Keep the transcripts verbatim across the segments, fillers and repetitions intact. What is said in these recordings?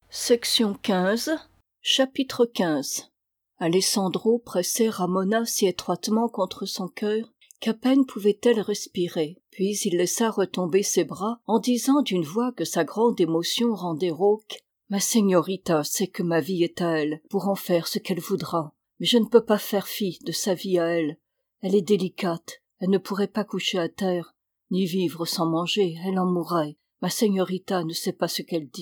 Section quinze. Chapitre quinze. Alessandro pressait Ramona si étroitement contre son cœur qu'à peine pouvait-elle respirer. Puis il laissa retomber ses bras en disant d'une voix que sa grande émotion rendait rauque: « Ma señorita sait que ma vie est à elle pour en faire ce qu'elle voudra. Mais je ne peux pas faire fi de sa vie à elle. Elle est délicate, elle ne pourrait pas coucher à terre, ni vivre sans manger, elle en mourrait. Ma señorita ne sait pas ce qu'elle dit. »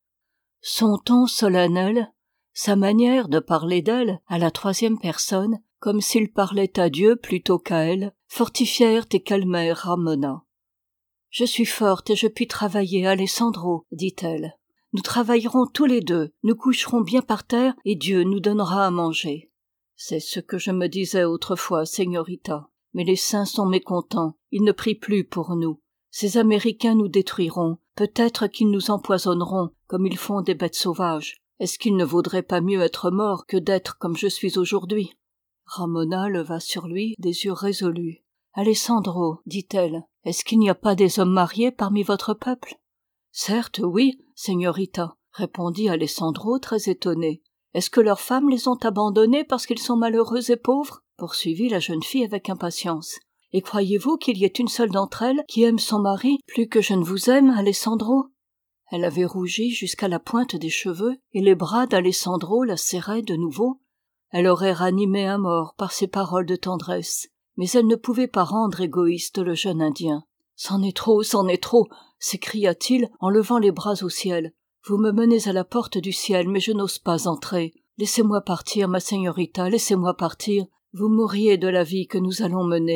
Son ton solennel, sa manière de parler d'elle à la troisième personne, comme s'il parlait à Dieu plutôt qu'à elle, fortifièrent et calmèrent Ramona. « Je suis forte et je puis travailler, Alessandro, dit-elle. Nous travaillerons tous les deux, nous coucherons bien par terre et Dieu nous donnera à manger. C'est ce que je me disais autrefois, señorita. Mais les saints sont mécontents, ils ne prient plus pour nous. Ces Américains nous détruiront, peut-être qu'ils nous empoisonneront, comme ils font des bêtes sauvages. Est-ce qu'il ne vaudrait pas mieux être mort que d'être comme je suis aujourd'hui? » Ramona leva sur lui des yeux résolus. « Alessandro, dit-elle, est-ce qu'il n'y a pas des hommes mariés parmi votre peuple? »« Certes, oui, señorita, » répondit Alessandro très étonné. « Est-ce que leurs femmes les ont abandonnés parce qu'ils sont malheureux et pauvres ?» poursuivit la jeune fille avec impatience. « Et croyez-vous qu'il y ait une seule d'entre elles qui aime son mari plus que je ne vous aime, Alessandro ?» Elle avait rougi jusqu'à la pointe des cheveux, et les bras d'Alessandro la serraient de nouveau. Elle aurait ranimé un mort par ses paroles de tendresse, mais elle ne pouvait pas rendre égoïste le jeune Indien. « C'en est trop, c'en est trop !» s'écria-t-il en levant les bras au ciel. « Vous me menez à la porte du ciel, mais je n'ose pas entrer. Laissez-moi partir, ma señorita, laissez-moi partir. Vous mourriez de la vie que nous allons mener. »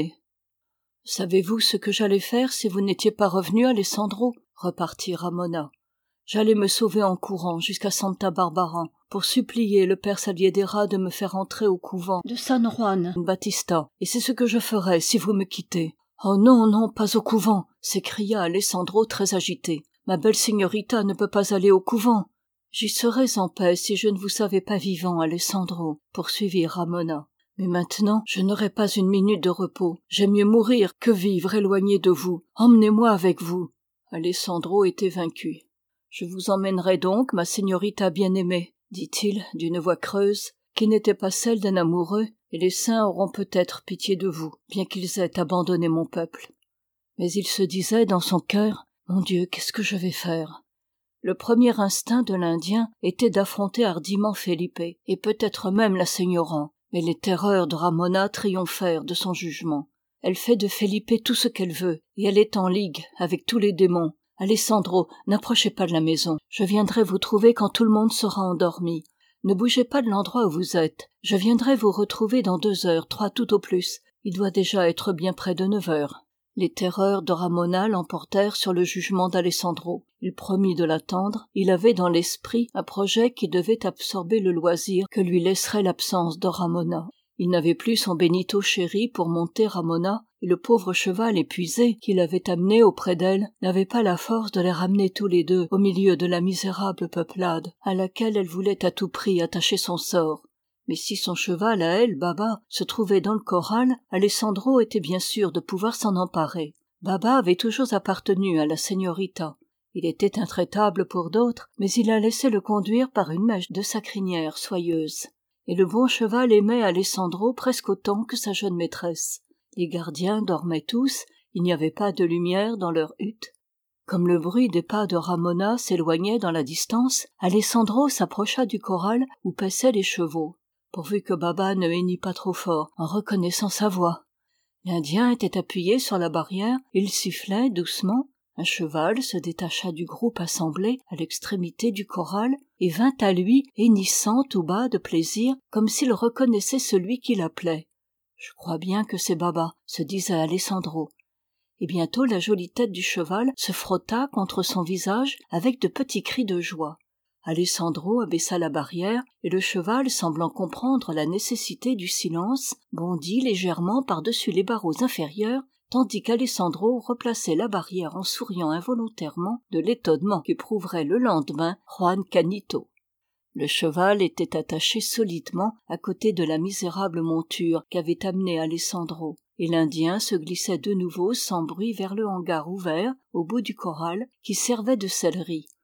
« Savez-vous ce que j'allais faire si vous n'étiez pas revenu, Alessandro ?» repartit Ramona. « J'allais me sauver en courant jusqu'à Santa Barbara pour supplier le père Salviedera de me faire entrer au couvent de San Juan Bautista, et c'est ce que je ferai si vous me quittez. »« Oh non, non, pas au couvent !» s'écria Alessandro très agité. « Ma belle señorita ne peut pas aller au couvent. »« J'y serais en paix si je ne vous savais pas vivant, Alessandro, » poursuivit Ramona. « Mais maintenant, je n'aurai pas une minute de repos. J'aime mieux mourir que vivre éloigné de vous. Emmenez-moi avec vous. » Alessandro était vaincu. « Je vous emmènerai donc, ma señorita bien-aimée, » dit-il d'une voix creuse, qui n'était pas celle d'un amoureux, et les saints auront peut-être pitié de vous, bien qu'ils aient abandonné mon peuple. Mais il se disait dans son cœur: « Mon Dieu, qu'est-ce que je vais faire ?» Le premier instinct de l'Indien était d'affronter hardiment Felipe, et peut-être même la seigneurant. Mais les terreurs de Ramona triomphèrent de son jugement. Elle fait de Felipe tout ce qu'elle veut, et elle est en ligue avec tous les démons. Alessandro, n'approchez pas de la maison. Je viendrai vous trouver quand tout le monde sera endormi. Ne bougez pas de l'endroit où vous êtes. Je viendrai vous retrouver dans deux heures, trois tout au plus. Il doit déjà être bien près de neuf heures. Les terreurs de Ramona l'emportèrent sur le jugement d'Alessandro. Il promit de l'attendre. Il avait dans l'esprit un projet qui devait absorber le loisir que lui laisserait l'absence de Ramona. Il n'avait plus son Benito chéri pour monter Ramona, et le pauvre cheval épuisé qu'il avait amené auprès d'elle n'avait pas la force de les ramener tous les deux au milieu de la misérable peuplade à laquelle elle voulait à tout prix attacher son sort. Mais si son cheval à elle, Baba, se trouvait dans le corral, Alessandro était bien sûr de pouvoir s'en emparer. Baba avait toujours appartenu à la señorita. Il était intraitable pour d'autres, mais il la laissait le conduire par une mèche de sa crinière soyeuse. Et le bon cheval aimait Alessandro presque autant que sa jeune maîtresse. Les gardiens dormaient tous, il n'y avait pas de lumière dans leur hutte. Comme le bruit des pas de Ramona s'éloignait dans la distance, Alessandro s'approcha du corral où paissaient les chevaux, pourvu que Baba ne hennit pas trop fort en reconnaissant sa voix. L'Indien était appuyé sur la barrière, il sifflait doucement. Un cheval se détacha du groupe assemblé à l'extrémité du corral et vint à lui, hennissant tout bas de plaisir, comme s'il reconnaissait celui qui l'appelait. « Je crois bien que c'est Baba, » se disait Alessandro. Et bientôt la jolie tête du cheval se frotta contre son visage avec de petits cris de joie. Alessandro abaissa la barrière, et le cheval, semblant comprendre la nécessité du silence, bondit légèrement par-dessus les barreaux inférieurs, tandis qu'Alessandro replaçait la barrière en souriant involontairement de l'étonnement qu'éprouverait le lendemain Juan Canito. Le cheval était attaché solidement à côté de la misérable monture qu'avait amenée Alessandro, et l'Indien se glissait de nouveau sans bruit vers le hangar ouvert, au bout du corral, qui servait de sellerie.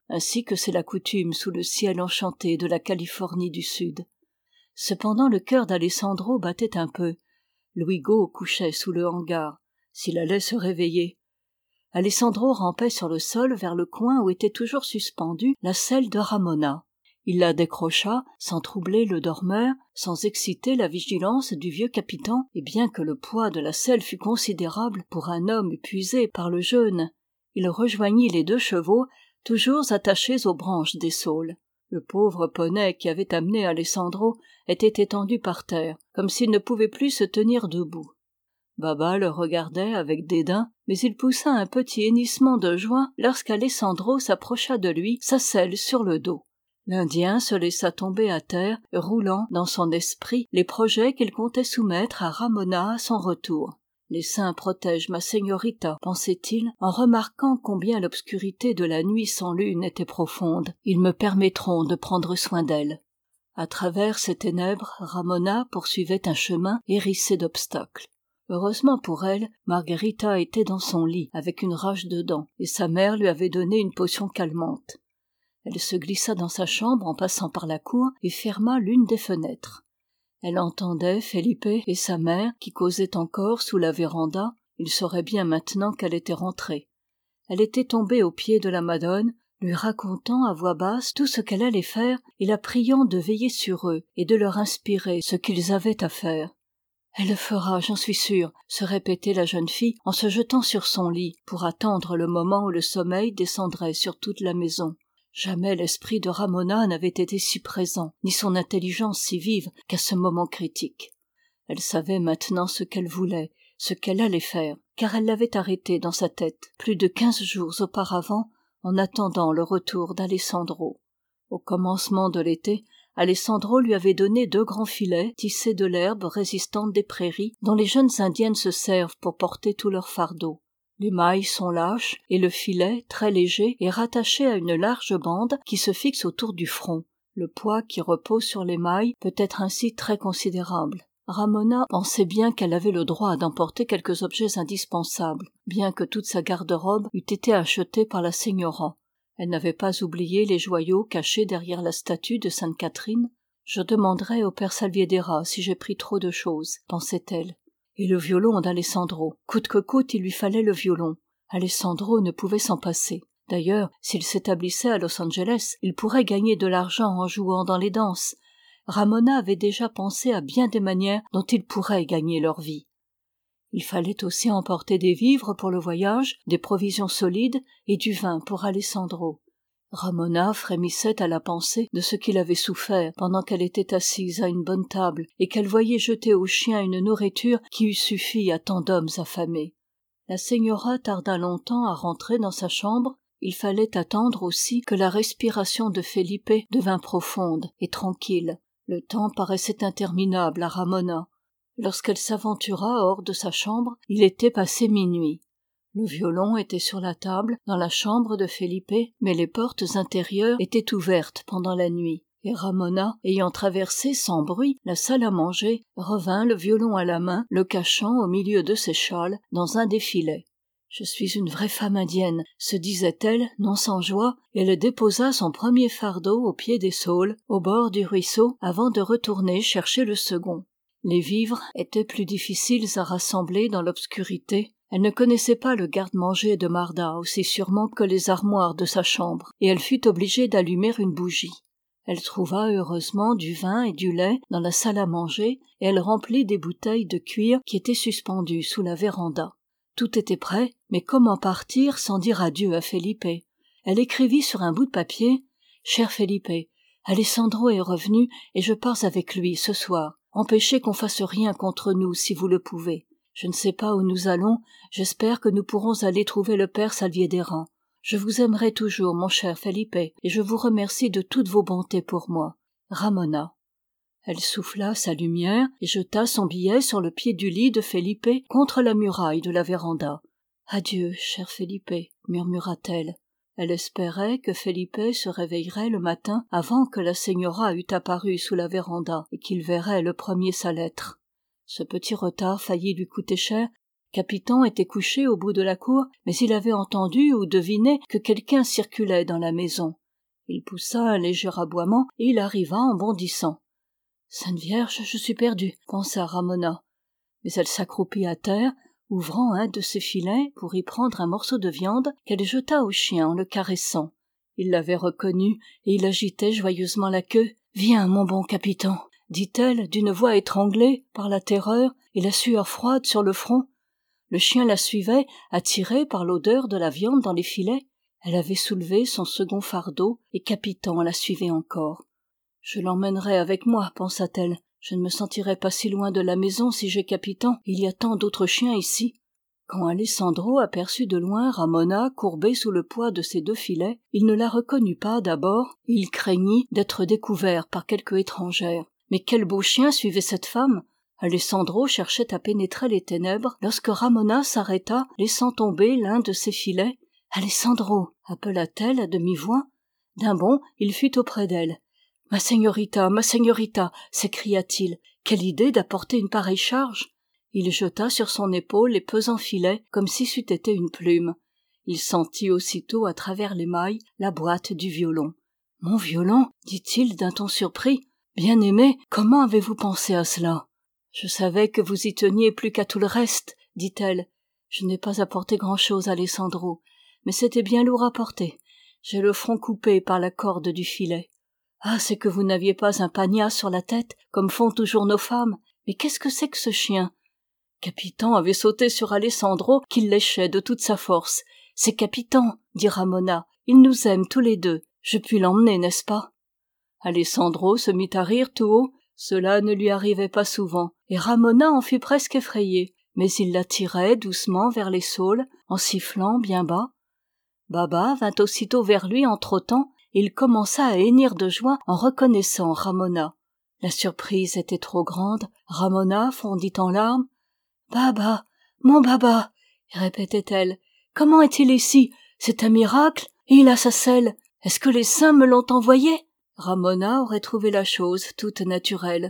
ainsi que c'est la coutume sous le ciel enchanté de la Californie du Sud. Cependant le cœur d'Alessandro battait un peu. Luigo couchait sous le hangar, s'il allait se réveiller. Alessandro rampait sur le sol vers le coin où était toujours suspendue la selle de Ramona. Il la décrocha, sans troubler le dormeur, sans exciter la vigilance du vieux capitan, et bien que le poids de la selle fût considérable pour un homme épuisé par le jeûne, il rejoignit les deux chevaux, toujours attachés aux branches des saules. Le pauvre poney qui avait amené Alessandro était étendu par terre, comme s'il ne pouvait plus se tenir debout. Baba le regardait avec dédain, mais il poussa un petit hennissement de joie lorsqu'Alessandro s'approcha de lui, sa selle sur le dos. L'Indien se laissa tomber à terre, roulant dans son esprit les projets qu'il comptait soumettre à Ramona à son retour. « Les saints protègent ma señorita, pensait-il, en remarquant combien l'obscurité de la nuit sans lune était profonde. Ils me permettront de prendre soin d'elle. » À travers ces ténèbres, Ramona poursuivait un chemin hérissé d'obstacles. Heureusement pour elle, Margherita était dans son lit, avec une rage de dents, et sa mère lui avait donné une potion calmante. Elle se glissa dans sa chambre en passant par la cour et ferma l'une des fenêtres. Elle entendait Felipe et sa mère qui causaient encore sous la véranda. Il saurait bien maintenant qu'elle était rentrée. Elle était tombée aux pieds de la Madone, lui racontant à voix basse tout ce qu'elle allait faire et la priant de veiller sur eux et de leur inspirer ce qu'ils avaient à faire. « Elle le fera, j'en suis sûre, » se répétait la jeune fille en se jetant sur son lit pour attendre le moment où le sommeil descendrait sur toute la maison. Jamais l'esprit de Ramona n'avait été si présent, ni son intelligence si vive qu'à ce moment critique. Elle savait maintenant ce qu'elle voulait, ce qu'elle allait faire, car elle l'avait arrêté dans sa tête plus de quinze jours auparavant, en attendant le retour d'Alessandro. Au commencement de l'été, Alessandro lui avait donné deux grands filets tissés de l'herbe résistante des prairies dont les jeunes indiennes se servent pour porter tout leur fardeau. Les mailles sont lâches et le filet, très léger, est rattaché à une large bande qui se fixe autour du front. Le poids qui repose sur les mailles peut être ainsi très considérable. Ramona pensait bien qu'elle avait le droit d'emporter quelques objets indispensables, bien que toute sa garde-robe eût été achetée par la señora. Elle n'avait pas oublié les joyaux cachés derrière la statue de Sainte Catherine. « Je demanderai au père Salviedera si j'ai pris trop de choses, » pensait-elle. Et le violon d'Alessandro. Coûte que coûte, il lui fallait le violon. Alessandro ne pouvait s'en passer. D'ailleurs, s'il s'établissait à Los Angeles, il pourrait gagner de l'argent en jouant dans les danses. Ramona avait déjà pensé à bien des manières dont ils pourraient gagner leur vie. Il fallait aussi emporter des vivres pour le voyage, des provisions solides et du vin pour Alessandro. Ramona frémissait à la pensée de ce qu'il avait souffert pendant qu'elle était assise à une bonne table et qu'elle voyait jeter aux chiens une nourriture qui eût suffi à tant d'hommes affamés. La señora tarda longtemps à rentrer dans sa chambre. Il fallait attendre aussi que la respiration de Felipe devint profonde et tranquille. Le temps paraissait interminable à Ramona. Lorsqu'elle s'aventura hors de sa chambre, il était passé minuit. Le violon était sur la table dans la chambre de Felipe, mais les portes intérieures étaient ouvertes pendant la nuit, et Ramona, ayant traversé sans bruit la salle à manger, revint le violon à la main, le cachant au milieu de ses châles dans un des filets. « Je suis une vraie femme indienne », se disait-elle, non sans joie, et elle déposa son premier fardeau au pied des saules, au bord du ruisseau, avant de retourner chercher le second. Les vivres étaient plus difficiles à rassembler dans l'obscurité. Elle ne connaissait pas le garde-manger de Marda aussi sûrement que les armoires de sa chambre, et elle fut obligée d'allumer une bougie. Elle trouva heureusement du vin et du lait dans la salle à manger, et elle remplit des bouteilles de cuir qui étaient suspendues sous la véranda. Tout était prêt, mais comment partir sans dire adieu à Felipe? Elle écrivit sur un bout de papier « Cher Felipe, Alessandro est revenu et je pars avec lui ce soir. Empêchez qu'on fasse rien contre nous si vous le pouvez. Je ne sais pas où nous allons, j'espère que nous pourrons aller trouver le père Salviedera. Je vous aimerai toujours, mon cher Felipe, et je vous remercie de toutes vos bontés pour moi. Ramona. » Elle souffla sa lumière et jeta son billet sur le pied du lit de Felipe contre la muraille de la véranda. « Adieu, cher Felipe, » murmura-t-elle. Elle espérait que Felipe se réveillerait le matin avant que la señora eût apparu sous la véranda et qu'il verrait le premier sa lettre. Ce petit retard faillit lui coûter cher, Capitan était couché au bout de la cour, mais il avait entendu ou deviné que quelqu'un circulait dans la maison. Il poussa un léger aboiement et il arriva en bondissant. « Sainte Vierge, je suis perdue » pensa Ramona. Mais elle s'accroupit à terre, ouvrant un de ses filets pour y prendre un morceau de viande qu'elle jeta au chien en le caressant. Il l'avait reconnu et il agitait joyeusement la queue. « Viens, mon bon Capitan » dit-elle d'une voix étranglée par la terreur et la sueur froide sur le front. Le chien la suivait, attiré par l'odeur de la viande dans les filets. Elle avait soulevé son second fardeau et Capitan la suivait encore. « Je l'emmènerai avec moi, pensa-t-elle. Je ne me sentirai pas si loin de la maison si j'ai Capitan. Il y a tant d'autres chiens ici. » Quand Alessandro aperçut de loin Ramona courbée sous le poids de ses deux filets, il ne la reconnut pas d'abord et il craignit d'être découvert par quelque étrangère. Mais quel beau chien suivait cette femme! Alessandro cherchait à pénétrer les ténèbres lorsque Ramona s'arrêta, laissant tomber l'un de ses filets. « Alessandro » appela-t-elle à demi-voix. D'un bond, il fut auprès d'elle. « Ma señorita, ma señorita » s'écria-t-il. « Quelle idée d'apporter une pareille charge !» Il jeta sur son épaule les pesants filets comme si c'eût été une plume. Il sentit aussitôt à travers les mailles la boîte du violon. « Mon violon » dit-il d'un ton surpris. « Bien-aimé, comment avez-vous pensé à cela ?»« Je savais que vous y teniez plus qu'à tout le reste, » dit-elle. « Je n'ai pas apporté grand-chose, Alessandro, mais c'était bien lourd à porter. J'ai le front coupé par la corde du filet. Ah, c'est que vous n'aviez pas un pagnat sur la tête, comme font toujours nos femmes. Mais qu'est-ce que c'est que ce chien ?» Capitan avait sauté sur Alessandro, qu'il léchait de toute sa force. « C'est Capitan, » dit Ramona. « Il nous aime tous les deux. Je puis l'emmener, n'est-ce pas ?» Alessandro se mit à rire tout haut. Cela ne lui arrivait pas souvent, et Ramona en fut presque effrayée. Mais il la tirait doucement vers les saules, en sifflant bien bas. Baba vint aussitôt vers lui en trottant, et il commença à hennir de joie en reconnaissant Ramona. La surprise était trop grande. Ramona fondit en larmes. « Baba, mon Baba !» répétait-elle. « Comment est-il ici? C'est un miracle, et il a sa selle. Est-ce que les saints me l'ont envoyé ?» Ramona aurait trouvé la chose toute naturelle.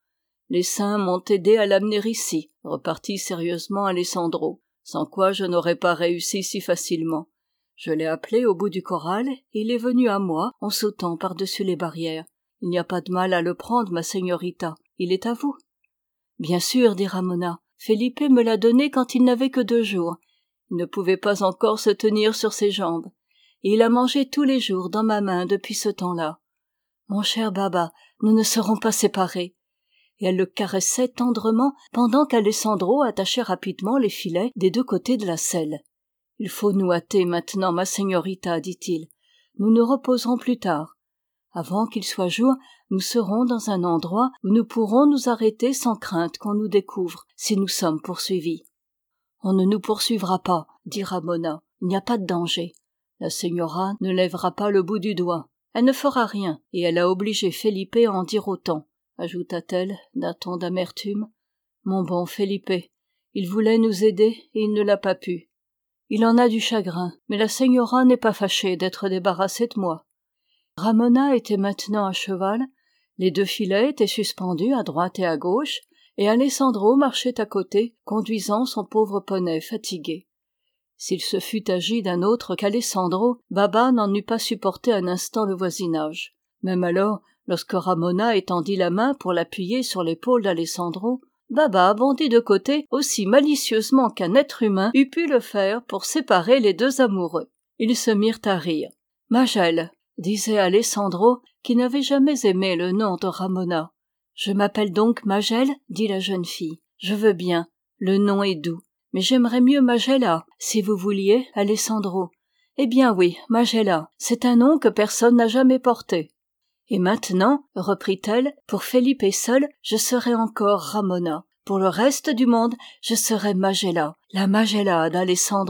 « Les saints m'ont aidé à l'amener ici, » repartit sérieusement Alessandro, « sans quoi je n'aurais pas réussi si facilement. Je l'ai appelé au bout du corral, et il est venu à moi en sautant par-dessus les barrières. Il n'y a pas de mal à le prendre, ma señorita. Il est à vous. »« Bien sûr, » dit Ramona. « Felipe me l'a donné quand il n'avait que deux jours. Il ne pouvait pas encore se tenir sur ses jambes. Et il a mangé tous les jours dans ma main depuis ce temps-là. Mon cher Baba, nous ne serons pas séparés. » Et elle le caressait tendrement pendant qu'Alessandro attachait rapidement les filets des deux côtés de la selle. « Il faut nous hâter maintenant, ma señorita, dit-il. Nous nous reposerons plus tard. Avant qu'il soit jour, nous serons dans un endroit où nous pourrons nous arrêter sans crainte qu'on nous découvre si nous sommes poursuivis. »« On ne nous poursuivra pas, » dit Ramona. « Il n'y a pas de danger. La señora ne lèvera pas le bout du doigt. Elle ne fera rien, et elle a obligé Felipe à en dire autant, » ajouta-t-elle d'un ton d'amertume. « Mon bon Felipe, il voulait nous aider et il ne l'a pas pu. Il en a du chagrin, mais la señora n'est pas fâchée d'être débarrassée de moi. » Ramona était maintenant à cheval, les deux filets étaient suspendus à droite et à gauche, et Alessandro marchait à côté, conduisant son pauvre poney fatigué. S'il se fût agi d'un autre qu'Alessandro, Baba n'en eût pas supporté un instant le voisinage. Même alors, lorsque Ramona étendit la main pour l'appuyer sur l'épaule d'Alessandro, Baba bondit de côté aussi malicieusement qu'un être humain eût pu le faire pour séparer les deux amoureux. Ils se mirent à rire. « Magel » disait Alessandro, qui n'avait jamais aimé le nom de Ramona. « Je m'appelle donc Magel ?» dit la jeune fille. « Je veux bien, le nom est doux. Mais j'aimerais mieux Magella, si vous vouliez, Alessandro. »« Eh bien oui, Magella, c'est un nom que personne n'a jamais porté. »« Et maintenant, reprit-elle, pour Felipe seul, je serai encore Ramona. Pour le reste du monde, je serai Magella, la Magella d'Alessandro. »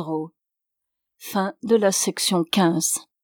Fin de la section quinze.